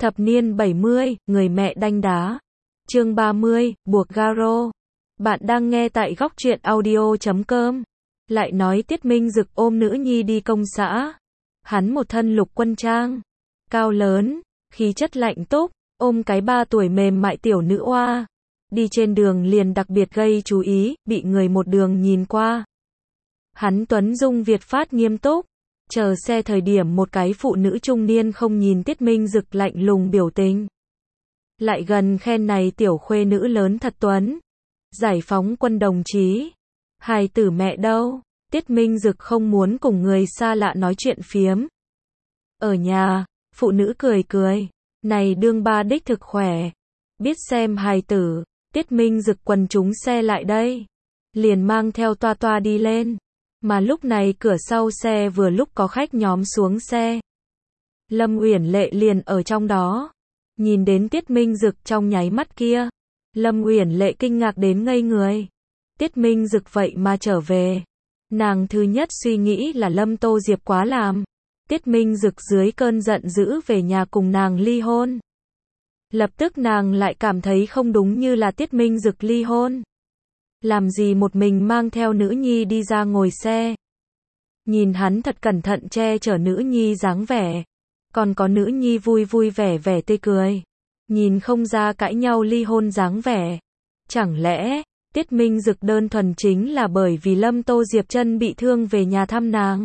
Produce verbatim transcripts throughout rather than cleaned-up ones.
Thập niên bảy mươi, người mẹ đanh đá. Chương ba mươi, buộc Garo. Bạn đang nghe tại góc truyện audio chấm com. Lại nói Tiết Minh Dực ôm nữ nhi đi công xã. Hắn một thân lục quân trang, cao lớn, khí chất lạnh túc, ôm cái ba tuổi mềm mại tiểu nữ oa. Đi trên đường liền đặc biệt gây chú ý, bị người một đường nhìn qua. Hắn tuấn dung Việt phát nghiêm túc. Chờ xe thời điểm một cái phụ nữ trung niên không nhìn Tiết Minh Dực lạnh lùng biểu tình. Lại gần khen này tiểu khuê nữ lớn thật tuấn. Giải phóng quân đồng chí. Hài tử mẹ đâu? Tiết Minh Dực không muốn cùng người xa lạ nói chuyện phiếm. Ở nhà, phụ nữ cười cười. Này đương ba đích thực khỏe. Biết xem hài tử. Tiết Minh Dực quần chúng xe lại đây. Liền mang theo toa toa đi lên. Mà lúc này cửa sau xe vừa lúc có khách nhóm xuống xe. Lâm Uyển Lệ liền ở trong đó. Nhìn đến Tiết Minh Dực trong nháy mắt kia. Lâm Uyển Lệ kinh ngạc đến ngây người. Tiết Minh Dực vậy mà trở về. Nàng thứ nhất suy nghĩ là Lâm Tô Diệp quá làm. Tiết Minh Dực dưới cơn giận dữ về nhà cùng nàng ly hôn. Lập tức nàng lại cảm thấy không đúng, như là Tiết Minh Dực ly hôn. Làm gì một mình mang theo nữ nhi đi ra ngồi xe. Nhìn hắn thật cẩn thận che chở nữ nhi dáng vẻ. Còn có nữ nhi vui vui vẻ vẻ tươi cười. Nhìn không ra cãi nhau ly hôn dáng vẻ. Chẳng lẽ, Tiết Minh Dực đơn thuần chính là bởi vì Lâm Tô Diệp chân bị thương về nhà thăm nàng.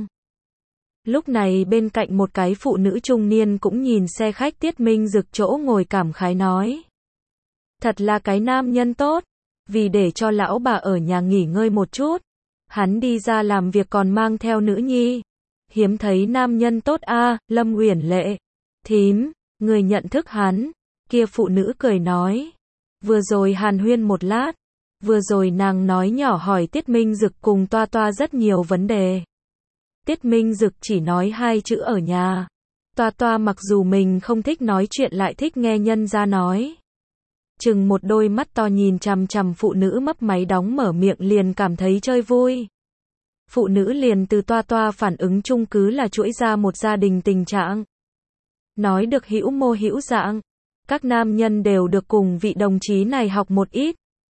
Lúc này bên cạnh một cái phụ nữ trung niên cũng nhìn xe khách Tiết Minh Dực chỗ ngồi cảm khái nói. Thật là cái nam nhân tốt. Vì để cho lão bà ở nhà nghỉ ngơi một chút. Hắn đi ra làm việc còn mang theo nữ nhi. Hiếm thấy nam nhân tốt a. À, Lâm Uyển Lệ. Thím, người nhận thức hắn. Kia phụ nữ cười nói. Vừa rồi hàn huyên một lát. Vừa rồi nàng nói nhỏ hỏi Tiết Minh Dực cùng toa toa rất nhiều vấn đề. Tiết Minh Dực chỉ nói hai chữ ở nhà. Toa toa mặc dù mình không thích nói chuyện lại thích nghe nhân ra nói. Chừng một đôi mắt to nhìn chằm chằm phụ nữ mấp máy đóng mở miệng liền cảm thấy chơi vui. Phụ nữ liền từ toa toa phản ứng chung cứ là chuỗi ra một gia đình tình trạng. Nói được hữu mô hữu dạng. Các nam nhân đều được cùng vị đồng chí này học một ít.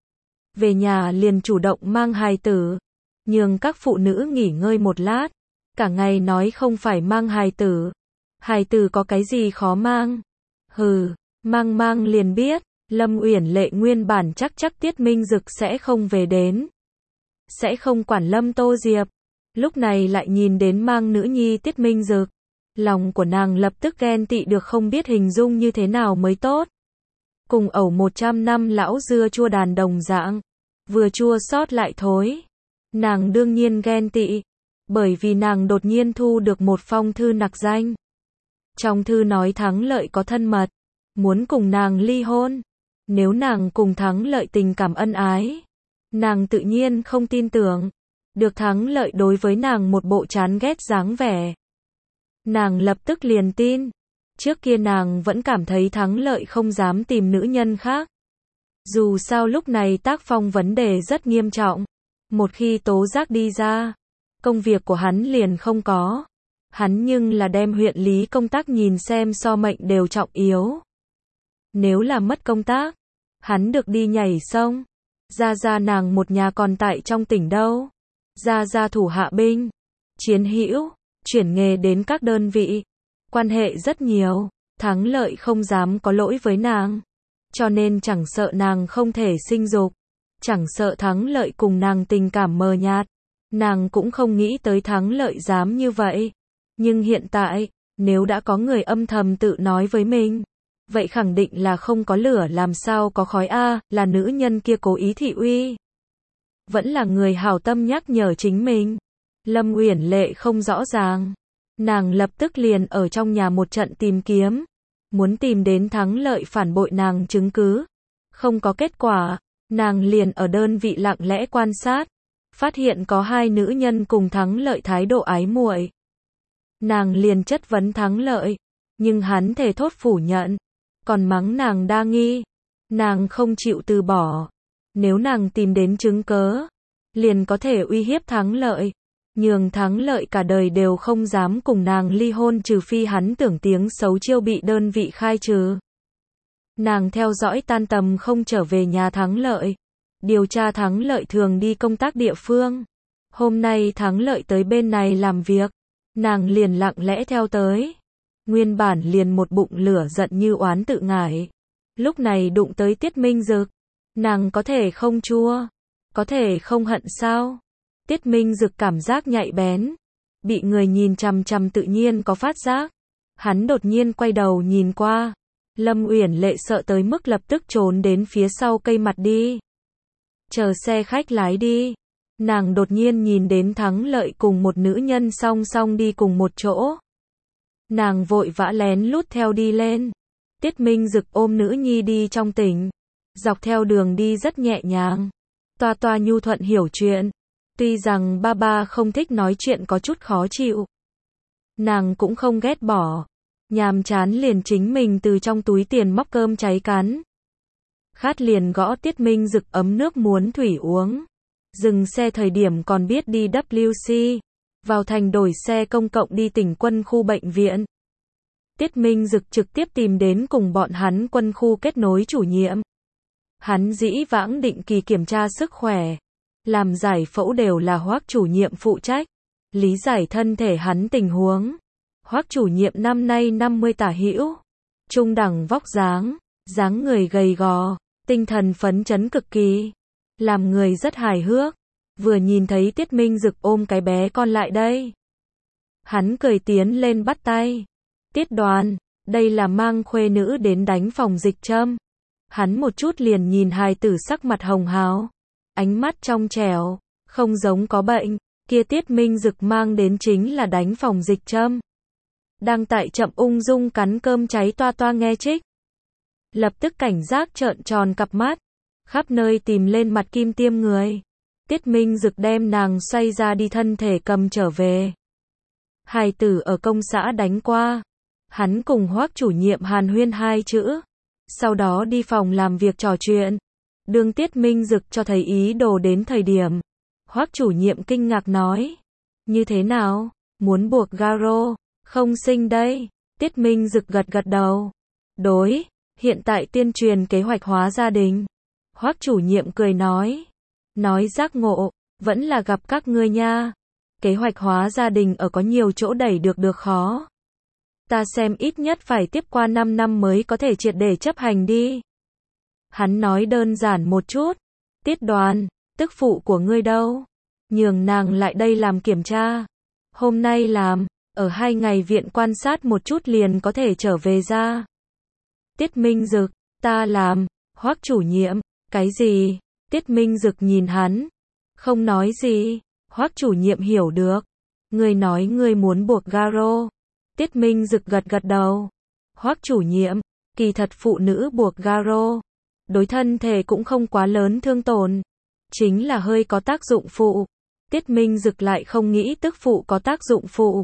Về nhà liền chủ động mang hài tử. Nhường các phụ nữ nghỉ ngơi một lát. Cả ngày nói không phải mang hài tử. Hài tử có cái gì khó mang. Hừ, mang mang liền biết. Lâm Uyển Lệ nguyên bản chắc chắc Tiết Minh Dực sẽ không về đến. Sẽ không quản Lâm Tô Diệp. Lúc này lại nhìn đến mang nữ nhi Tiết Minh Dực. Lòng của nàng lập tức ghen tị được không biết hình dung như thế nào mới tốt. Cùng ẩu một trăm năm lão dưa chua đàn đồng dạng. Vừa chua xót lại thối. Nàng đương nhiên ghen tị. Bởi vì nàng đột nhiên thu được một phong thư nặc danh. Trong thư nói Thắng Lợi có thân mật. Muốn cùng nàng ly hôn. Nếu nàng cùng Thắng Lợi tình cảm ân ái. Nàng tự nhiên không tin tưởng. Được Thắng Lợi đối với nàng một bộ chán ghét dáng vẻ. Nàng lập tức liền tin. Trước kia nàng vẫn cảm thấy Thắng Lợi không dám tìm nữ nhân khác. Dù sao lúc này tác phong vấn đề rất nghiêm trọng. Một khi tố giác đi ra, công việc của hắn liền không có. Hắn nhưng là đem huyện lý công tác nhìn xem so mệnh đều trọng yếu. Nếu là mất công tác, hắn được đi nhảy sông. Gia Gia nàng một nhà còn tại trong tỉnh đâu. Gia Gia thủ hạ binh, chiến hữu, chuyển nghề đến các đơn vị. Quan hệ rất nhiều, Thắng Lợi không dám có lỗi với nàng. Cho nên chẳng sợ nàng không thể sinh dục. Chẳng sợ Thắng Lợi cùng nàng tình cảm mờ nhạt. Nàng cũng không nghĩ tới Thắng Lợi dám như vậy. Nhưng hiện tại, nếu đã có người âm thầm tự nói với mình. Vậy khẳng định là không có lửa làm sao có khói a, à, là nữ nhân kia cố ý thị uy. Vẫn là người hảo tâm nhắc nhở chính mình. Lâm Uyển Lệ không rõ ràng. Nàng lập tức liền ở trong nhà một trận tìm kiếm. Muốn tìm đến Thắng Lợi phản bội nàng chứng cứ. Không có kết quả. Nàng liền ở đơn vị lặng lẽ quan sát. Phát hiện có hai nữ nhân cùng Thắng Lợi thái độ ái muội. Nàng liền chất vấn Thắng Lợi. Nhưng hắn thề thốt phủ nhận. Còn mắng nàng đa nghi. Nàng không chịu từ bỏ. Nếu nàng tìm đến chứng cớ, liền có thể uy hiếp Thắng Lợi. nhường thắng lợi cả đời đều không dám cùng nàng ly hôn trừ phi hắn tưởng tiếng xấu chiêu bị đơn vị khai trừ. Nàng theo dõi tan tầm không trở về nhà thắng lợi. Điều tra thắng lợi thường đi công tác địa phương. Hôm nay thắng lợi tới bên này làm việc. Nàng liền lặng lẽ theo tới. Nguyên bản liền một bụng lửa giận như oán tự ngải. Lúc này đụng tới Tiết Minh Dực. Nàng có thể không chua. Có thể không hận sao? Tiết Minh Dực cảm giác nhạy bén. Bị người nhìn chằm chằm tự nhiên có phát giác. Hắn đột nhiên quay đầu nhìn qua. Lâm Uyển Lệ sợ tới mức lập tức trốn đến phía sau cây mặt đi. Chờ xe khách lái đi. Nàng đột nhiên nhìn đến thắng lợi cùng một nữ nhân song song đi cùng một chỗ. Nàng vội vã lén lút theo đi lên. Tiết Minh Dực ôm nữ nhi đi trong tỉnh. Dọc theo đường đi rất nhẹ nhàng. Toa toa nhu thuận hiểu chuyện. Tuy rằng ba ba không thích nói chuyện có chút khó chịu. Nàng cũng không ghét bỏ. Nhàm chán liền chính mình từ trong túi tiền móc cơm cháy cắn. Khát liền gõ Tiết Minh Dực ấm nước muốn thủy uống. Dừng xe thời điểm còn biết đi W C. Vào thành đổi xe công cộng đi tỉnh quân khu bệnh viện. Tiết Minh Dực trực tiếp tìm đến cùng bọn hắn quân khu kết nối chủ nhiệm. Hắn dĩ vãng định kỳ kiểm tra sức khỏe. Làm giải phẫu đều là Hoắc chủ nhiệm phụ trách. Lý giải thân thể hắn tình huống. Hoắc chủ nhiệm năm nay năm mươi tả hữu. Trung đẳng vóc dáng. Dáng người gầy gò. Tinh thần phấn chấn cực kỳ. Làm người rất hài hước. Vừa nhìn thấy Tiết Minh Dực ôm cái bé con lại đây. Hắn cười tiến lên bắt tay. Tiết Đoàn, đây là mang khuê nữ đến đánh phòng dịch châm. Hắn một chút liền nhìn hài tử sắc mặt hồng hào. Ánh mắt trong trẻo, không giống có bệnh. Kia Tiết Minh Dực mang đến chính là đánh phòng dịch châm. Đang tại chậm ung dung cắn cơm cháy toa toa nghe trích. Lập tức cảnh giác trợn tròn cặp mắt. Khắp nơi tìm lên mặt kim tiêm người. Tiết Minh Dực đem nàng xoay ra đi thân thể cầm trở về. Hài tử ở công xã đánh qua. Hắn cùng Hoắc chủ nhiệm hàn huyên hai chữ. Sau đó đi phòng làm việc trò chuyện. Đường Tiết Minh Dực cho thấy ý đồ đến thời điểm. Hoắc chủ nhiệm kinh ngạc nói. Như thế nào? Muốn buộc Garo? Không sinh đây. Tiết Minh Dực gật gật đầu. Đối. Hiện tại tuyên truyền kế hoạch hóa gia đình. Hoắc chủ nhiệm cười nói. Nói giác ngộ. Vẫn là gặp các ngươi nha. Kế hoạch hóa gia đình ở có nhiều chỗ đẩy được được khó. Ta xem ít nhất phải tiếp qua năm năm mới có thể triệt để chấp hành đi. Hắn nói đơn giản một chút. Tiết Đoàn, tức phụ của ngươi đâu? Nhường nàng lại đây làm kiểm tra. Hôm nay làm, ở hai ngày viện quan sát một chút liền có thể trở về ra. Tiết Minh Dực, ta làm. Hoắc chủ nhiệm, cái gì? Tiết Minh Dực nhìn hắn. Không nói gì. Hoắc chủ nhiệm hiểu được. Ngươi nói ngươi muốn buộc Garo. Tiết Minh Dực gật gật đầu. Hoắc chủ nhiệm, kỳ thật phụ nữ buộc Garo. Đối thân thể cũng không quá lớn thương tổn. Chính là hơi có tác dụng phụ. Tiết Minh Dực lại không nghĩ tức phụ có tác dụng phụ.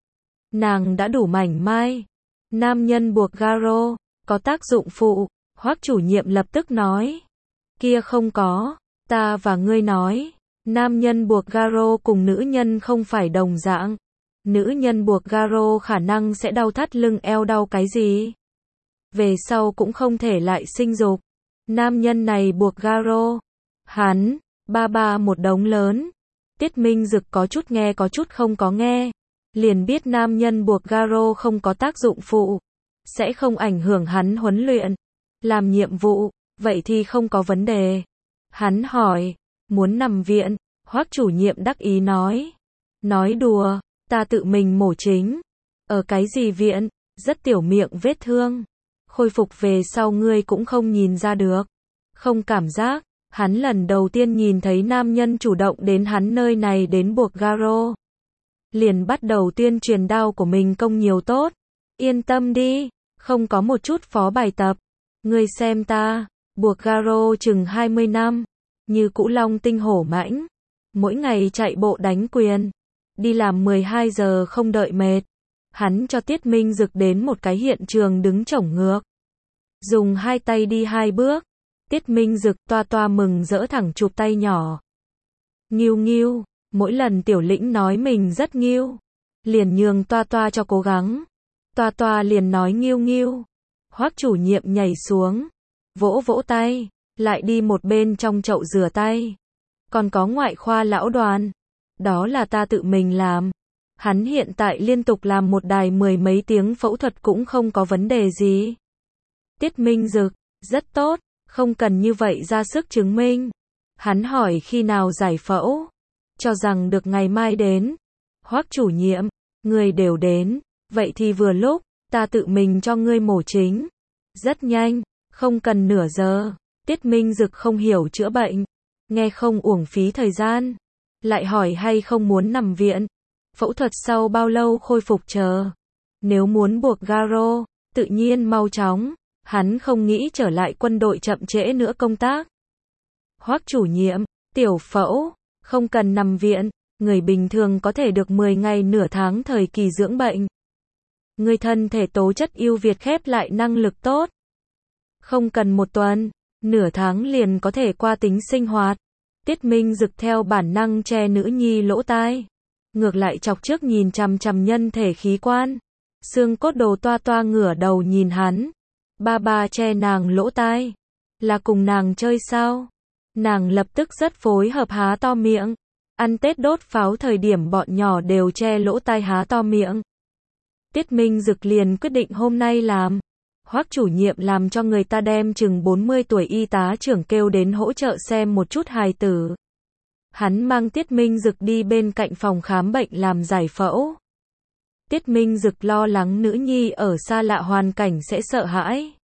Nàng đã đủ mảnh mai. Nam nhân buộc Garo, có tác dụng phụ. Hoắc chủ nhiệm lập tức nói. Kia không có. Ta và ngươi nói. Nam nhân buộc Garo cùng nữ nhân không phải đồng dạng. Nữ nhân buộc Garo khả năng sẽ đau thắt lưng eo đau cái gì. Về sau cũng không thể lại sinh dục. Nam nhân này buộc Garo. Hắn, ba ba một đống lớn. Tiết Minh Dực có chút nghe có chút không có nghe. Liền biết nam nhân buộc Garo không có tác dụng phụ. Sẽ không ảnh hưởng hắn huấn luyện. Làm nhiệm vụ, vậy thì không có vấn đề. Hắn hỏi, muốn nằm viện. Hoắc chủ nhiệm đắc ý nói. Nói đùa, ta tự mình mổ chính. Ở cái gì viện, rất tiểu miệng vết thương. Khôi phục về sau ngươi cũng không nhìn ra được. Không cảm giác, hắn lần đầu tiên nhìn thấy nam nhân chủ động đến hắn nơi này đến buộc Garo. Liền bắt đầu tuyên truyền đao của mình công nhiều tốt. Yên tâm đi, không có một chút phó bài tập. Ngươi xem ta, buộc Garo chừng hai mươi năm. Như cũ long tinh hổ mãnh. Mỗi ngày chạy bộ đánh quyền. Đi làm mười hai giờ không đợi mệt. Hắn cho Tiết Minh Dực đến một cái hiện trường đứng chổng ngược. Dùng hai tay đi hai bước. Tiết Minh Dực toa toa mừng rỡ thẳng chụp tay nhỏ. Nghiêu nghiêu, Mỗi lần Tiểu Lĩnh nói mình rất nghiêu, liền nhường Toa Toa cho cố gắng. Toa Toa liền nói nghiêu nghiêu. Hoắc chủ nhiệm nhảy xuống, vỗ vỗ tay, lại đi một bên trong chậu rửa tay. Còn có ngoại khoa lão Đoàn, đó là ta tự mình làm. Hắn hiện tại liên tục làm một đài mười mấy tiếng phẫu thuật cũng không có vấn đề gì. Tiết Minh Dực, rất tốt, không cần như vậy ra sức chứng minh. Hắn hỏi khi nào giải phẫu, cho rằng được ngày mai đến. Hoắc chủ nhiệm, người đều đến, vậy thì vừa lúc, ta tự mình cho ngươi mổ chính. Rất nhanh, không cần nửa giờ. Tiết Minh Dực không hiểu chữa bệnh, nghe không uổng phí thời gian, lại hỏi hay không muốn nằm viện. Phẫu thuật sau bao lâu khôi phục chờ. Nếu muốn buộc garo, tự nhiên mau chóng. Hắn không nghĩ trở lại quân đội chậm trễ nữa công tác. Hoắc chủ nhiệm, tiểu phẫu, không cần nằm viện, người bình thường có thể được mười ngày nửa tháng thời kỳ dưỡng bệnh. Người thân thể tố chất ưu việt khép lại năng lực tốt. Không cần một tuần, nửa tháng liền có thể qua tính sinh hoạt. Tiết Minh Dực theo bản năng che nữ nhi lỗ tai. Ngược lại chọc trước nhìn chằm chằm nhân thể khí quan. Xương cốt đồ Toa Toa ngửa đầu nhìn hắn. Ba ba che nàng lỗ tai. Là cùng nàng chơi sao? Nàng lập tức rất phối hợp há to miệng. Ăn Tết đốt pháo thời điểm bọn nhỏ đều che lỗ tai há to miệng. Tiết Minh Dực liền quyết định hôm nay làm. Hoắc chủ nhiệm làm cho người ta đem chừng bốn mươi tuổi y tá trưởng kêu đến hỗ trợ xem một chút hài tử. Hắn mang Tiết Minh Dực đi bên cạnh phòng khám bệnh làm giải phẫu. Tiết Minh Dực lo lắng nữ nhi ở xa lạ hoàn cảnh sẽ sợ hãi.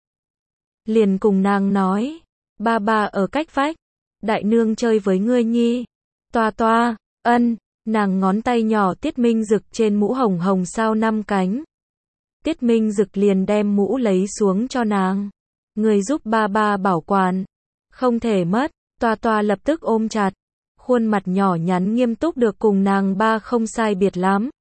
Liền cùng nàng nói, ba ba ở cách vách, đại nương chơi với ngươi nhi. Toa Toa, ân, nàng ngón tay nhỏ Tiết Minh Dực trên mũ hồng hồng sao năm cánh. Tiết Minh Dực liền đem mũ lấy xuống cho nàng. Người giúp ba ba bảo quản. Không thể mất. Toa Toa lập tức ôm chặt. Khuôn mặt nhỏ nhắn nghiêm túc được cùng nàng ba không sai biệt lắm.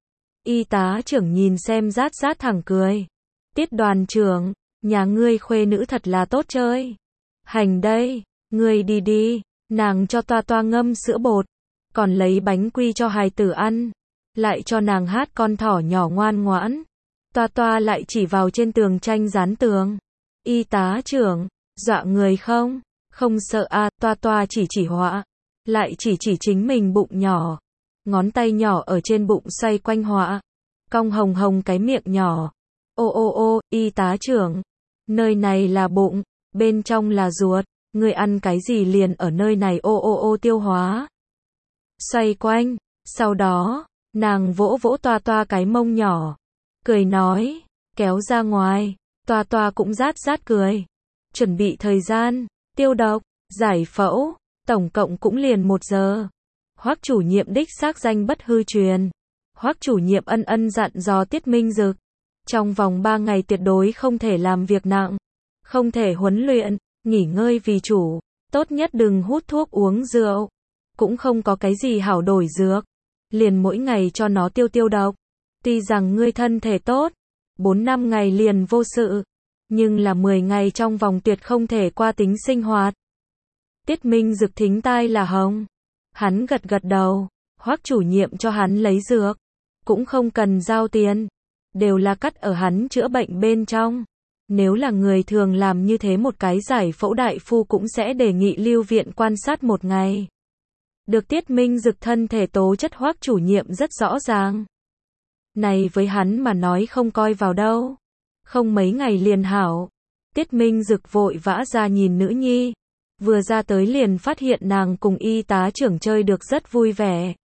Y tá trưởng nhìn xem rát rát thẳng cười. Tiết đoàn trưởng, nhà ngươi khuê nữ thật là tốt chơi. Hành đây, ngươi đi đi. Nàng cho Toa Toa ngâm sữa bột. Còn lấy bánh quy cho hài tử ăn. Lại cho nàng hát con thỏ nhỏ ngoan ngoãn. Toa Toa lại chỉ vào trên tường tranh dán tường. Y tá trưởng, dọa người không? Không sợ à, Toa Toa chỉ chỉ họa. Lại chỉ chỉ chính mình bụng nhỏ. Ngón tay nhỏ ở trên bụng xoay quanh họa. Cong hồng hồng cái miệng nhỏ. Ô ô ô, y tá trưởng. Nơi này là bụng, bên trong là ruột. Người ăn cái gì liền ở nơi này ô ô ô tiêu hóa. Xoay quanh. Sau đó, nàng vỗ vỗ Toa Toa cái mông nhỏ. Cười nói, kéo ra ngoài. Toa Toa cũng rát rát cười. Chuẩn bị thời gian, tiêu độc, giải phẫu, tổng cộng cũng liền một giờ. Hoắc chủ nhiệm đích xác danh bất hư truyền. Hoắc chủ nhiệm ân ân dặn dò Tiết Minh Dực. Trong vòng ba ngày tuyệt đối không thể làm việc nặng. Không thể huấn luyện, nghỉ ngơi vì chủ. Tốt nhất đừng hút thuốc uống rượu. Cũng không có cái gì hảo đổi dược. Liền mỗi ngày cho nó tiêu tiêu độc. Tuy rằng ngươi thân thể tốt, bốn năm ngày liền vô sự, nhưng là mười ngày trong vòng tuyệt không thể qua tính sinh hoạt. Tiết Minh Dực thính tai là hồng. Hắn gật gật đầu, Hoắc chủ nhiệm cho hắn lấy dược, cũng không cần giao tiền, đều là cắt ở hắn chữa bệnh bên trong. Nếu là người thường làm như thế một cái giải phẫu đại phu cũng sẽ đề nghị lưu viện quan sát một ngày. Được Tiết Minh Dực thân thể tố chất Hoắc chủ nhiệm rất rõ ràng. Này với hắn mà nói không coi vào đâu. Không mấy ngày liền hảo. Tiết Minh Dực vội vã ra nhìn nữ nhi. Vừa ra tới liền phát hiện nàng cùng y tá trưởng chơi được rất vui vẻ.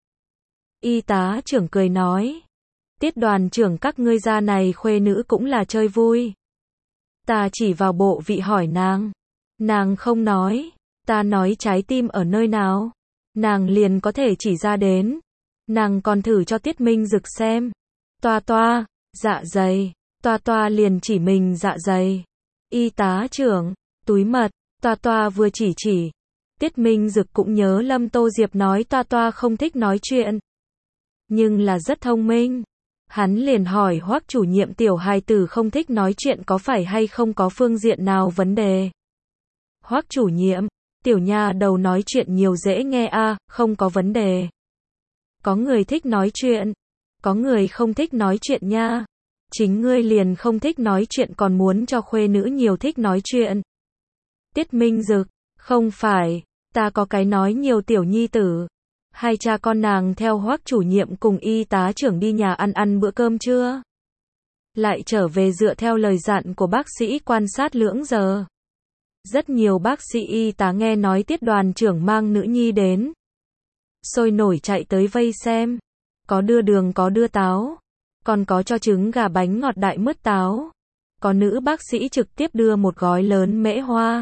Y tá trưởng cười nói. Tiết đoàn trưởng các ngươi ra này khuê nữ cũng là chơi vui. Ta chỉ vào bộ vị hỏi nàng. Nàng không nói. Ta nói trái tim ở nơi nào. Nàng liền có thể chỉ ra đến. Nàng còn thử cho Tiết Minh Dực xem. Toa Toa, dạ dày. Toa Toa liền chỉ mình dạ dày. Y tá trưởng, túi mật. Toa Toa vừa chỉ chỉ. Tiết Minh Dực cũng nhớ Lâm Tô Diệp nói Toa Toa không thích nói chuyện. Nhưng là rất thông minh. Hắn liền hỏi Hoắc chủ nhiệm tiểu hài tử không thích nói chuyện có phải hay không có phương diện nào vấn đề. Hoắc chủ nhiệm, tiểu nha đầu nói chuyện nhiều dễ nghe a, à, không có vấn đề. Có người thích nói chuyện, có người không thích nói chuyện nha. Chính ngươi liền không thích nói chuyện còn muốn cho khuê nữ nhiều thích nói chuyện. Tiết Minh Dực, không phải, ta có cái nói nhiều tiểu nhi tử. Hai cha con nàng theo Hoắc chủ nhiệm cùng y tá trưởng đi nhà ăn ăn bữa cơm trưa. Lại trở về dựa theo lời dặn của bác sĩ quan sát lưỡng giờ. Rất nhiều bác sĩ y tá nghe nói Tiết đoàn trưởng mang nữ nhi đến. Sôi nổi chạy tới vây xem. Có đưa đường có đưa táo. Còn có cho trứng gà bánh ngọt đại mứt táo. Có nữ bác sĩ trực tiếp đưa một gói lớn mễ hoa.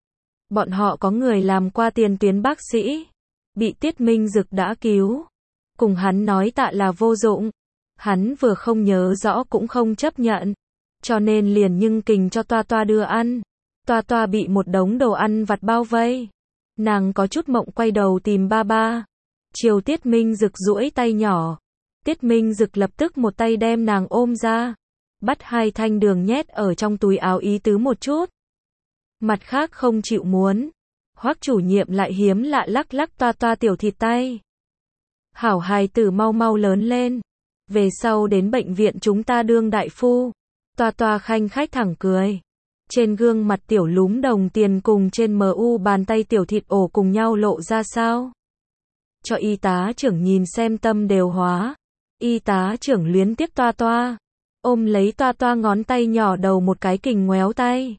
Bọn họ có người làm qua tiền tuyến bác sĩ. Bị Tiết Minh Dực đã cứu. Cùng hắn nói tạ là vô dụng. Hắn vừa không nhớ rõ cũng không chấp nhận. Cho nên liền nhưng kình cho Toa Toa đưa ăn. Toa Toa bị một đống đồ ăn vặt bao vây. Nàng có chút mộng quay đầu tìm ba ba. Chiều Tiết Minh Dực duỗi tay nhỏ. Tiết Minh Dực lập tức một tay đem nàng ôm ra. Bắt hai thanh đường nhét ở trong túi áo ý tứ một chút. Mặt khác không chịu muốn. Hoắc chủ nhiệm lại hiếm lạ lắc lắc Toa Toa tiểu thịt tay. Hảo hài tử mau mau lớn lên. Về sau đến bệnh viện chúng ta đương đại phu. Toa Toa khanh khách thẳng cười. Trên gương mặt tiểu lúm đồng tiền cùng trên mờ u bàn tay tiểu thịt ổ cùng nhau lộ ra sao. Cho y tá trưởng nhìn xem tâm đều hóa. Y tá trưởng luyến tiếc Toa Toa. Ôm lấy Toa Toa ngón tay nhỏ đầu một cái kình ngoéo tay.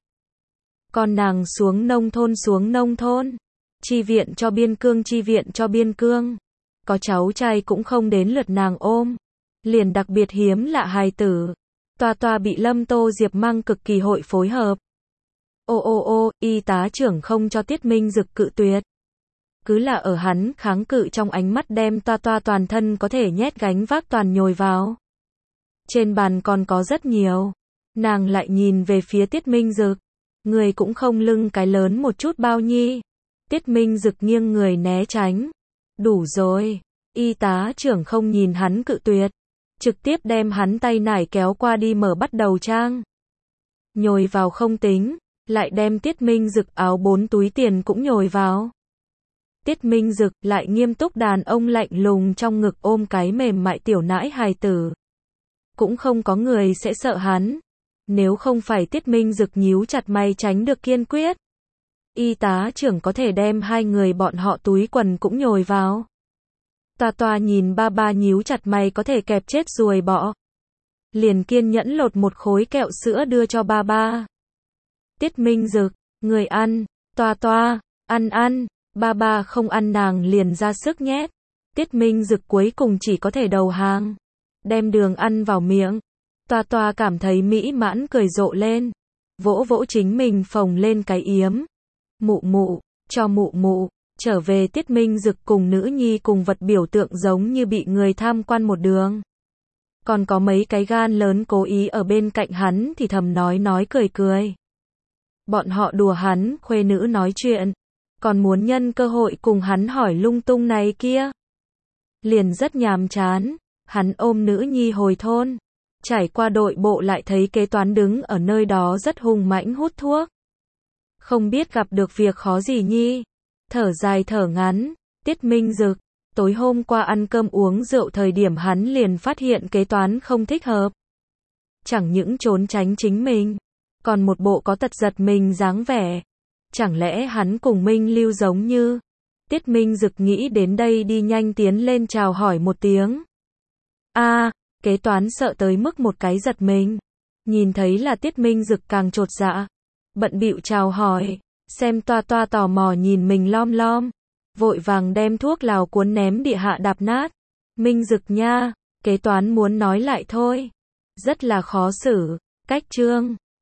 Con nàng xuống nông thôn xuống nông thôn. Chi viện cho biên cương chi viện cho biên cương. Có cháu trai cũng không đến lượt nàng ôm. Liền đặc biệt hiếm lạ hài tử. Toa Toa bị Lâm Tô Diệp mang cực kỳ hội phối hợp. Ô ô ô, y tá trưởng không cho Tiết Minh Dực cự tuyệt. Cứ là ở hắn kháng cự trong ánh mắt đem Toa Toa toàn thân có thể nhét gánh vác toàn nhồi vào. Trên bàn còn có rất nhiều. Nàng lại nhìn về phía Tiết Minh Dực. Người cũng không lưng cái lớn một chút bao nhi. Tiết Minh Dực nghiêng người né tránh. Đủ rồi. Y tá trưởng không nhìn hắn cự tuyệt. Trực tiếp đem hắn tay nải kéo qua đi mở bắt đầu trang. Nhồi vào không tính. Lại đem Tiết Minh Dực áo bốn túi tiền cũng nhồi vào. Tiết Minh Dực lại nghiêm túc đàn ông lạnh lùng trong ngực ôm cái mềm mại tiểu nãi hài tử. Cũng không có người sẽ sợ hắn. Nếu không phải Tiết Minh Dực nhíu chặt mày tránh được kiên quyết. Y tá trưởng có thể đem hai người bọn họ túi quần cũng nhồi vào. Toa Toa nhìn ba ba nhíu chặt mày có thể kẹp chết ruồi bọ. Liền kiên nhẫn lột một khối kẹo sữa đưa cho ba ba. Tiết Minh Dực, người ăn. Toa Toa, ăn ăn. Ba ba không ăn nàng liền ra sức nhét. Tiết Minh Dực cuối cùng chỉ có thể đầu hàng. Đem đường ăn vào miệng. Toa Toa cảm thấy mỹ mãn cười rộ lên. Vỗ vỗ chính mình phồng lên cái yếm. Mụ mụ, cho mụ mụ. Trở về Tiết Minh Dực cùng nữ nhi cùng vật biểu tượng giống như bị người tham quan một đường. Còn có mấy cái gan lớn cố ý ở bên cạnh hắn thì thầm nói nói cười cười. Bọn họ đùa hắn, khuê nữ nói chuyện. Còn muốn nhân cơ hội cùng hắn hỏi lung tung này kia. Liền rất nhàm chán. Hắn ôm nữ nhi hồi thôn. Trải qua đội bộ lại thấy kế toán đứng ở nơi đó rất hùng mãnh hút thuốc. Không biết gặp được việc khó gì nhi. Thở dài thở ngắn. Tiết Minh Dực. Tối hôm qua ăn cơm uống rượu thời điểm hắn liền phát hiện kế toán không thích hợp. Chẳng những trốn tránh chính mình. Còn một bộ có tật giật mình dáng vẻ. Chẳng lẽ hắn cùng Minh Lưu giống như. Tiết Minh Dực nghĩ đến đây đi nhanh tiến lên chào hỏi một tiếng. A, à, kế toán sợ tới mức một cái giật mình. Nhìn thấy là Tiết Minh Dực càng chột dạ. Bận bịu chào hỏi. Xem Toa Toa tò mò nhìn mình lom lom. Vội vàng đem thuốc lào cuốn ném địa hạ đạp nát. Minh Dực nha. Kế toán muốn nói lại thôi. Rất là khó xử. Cách chương.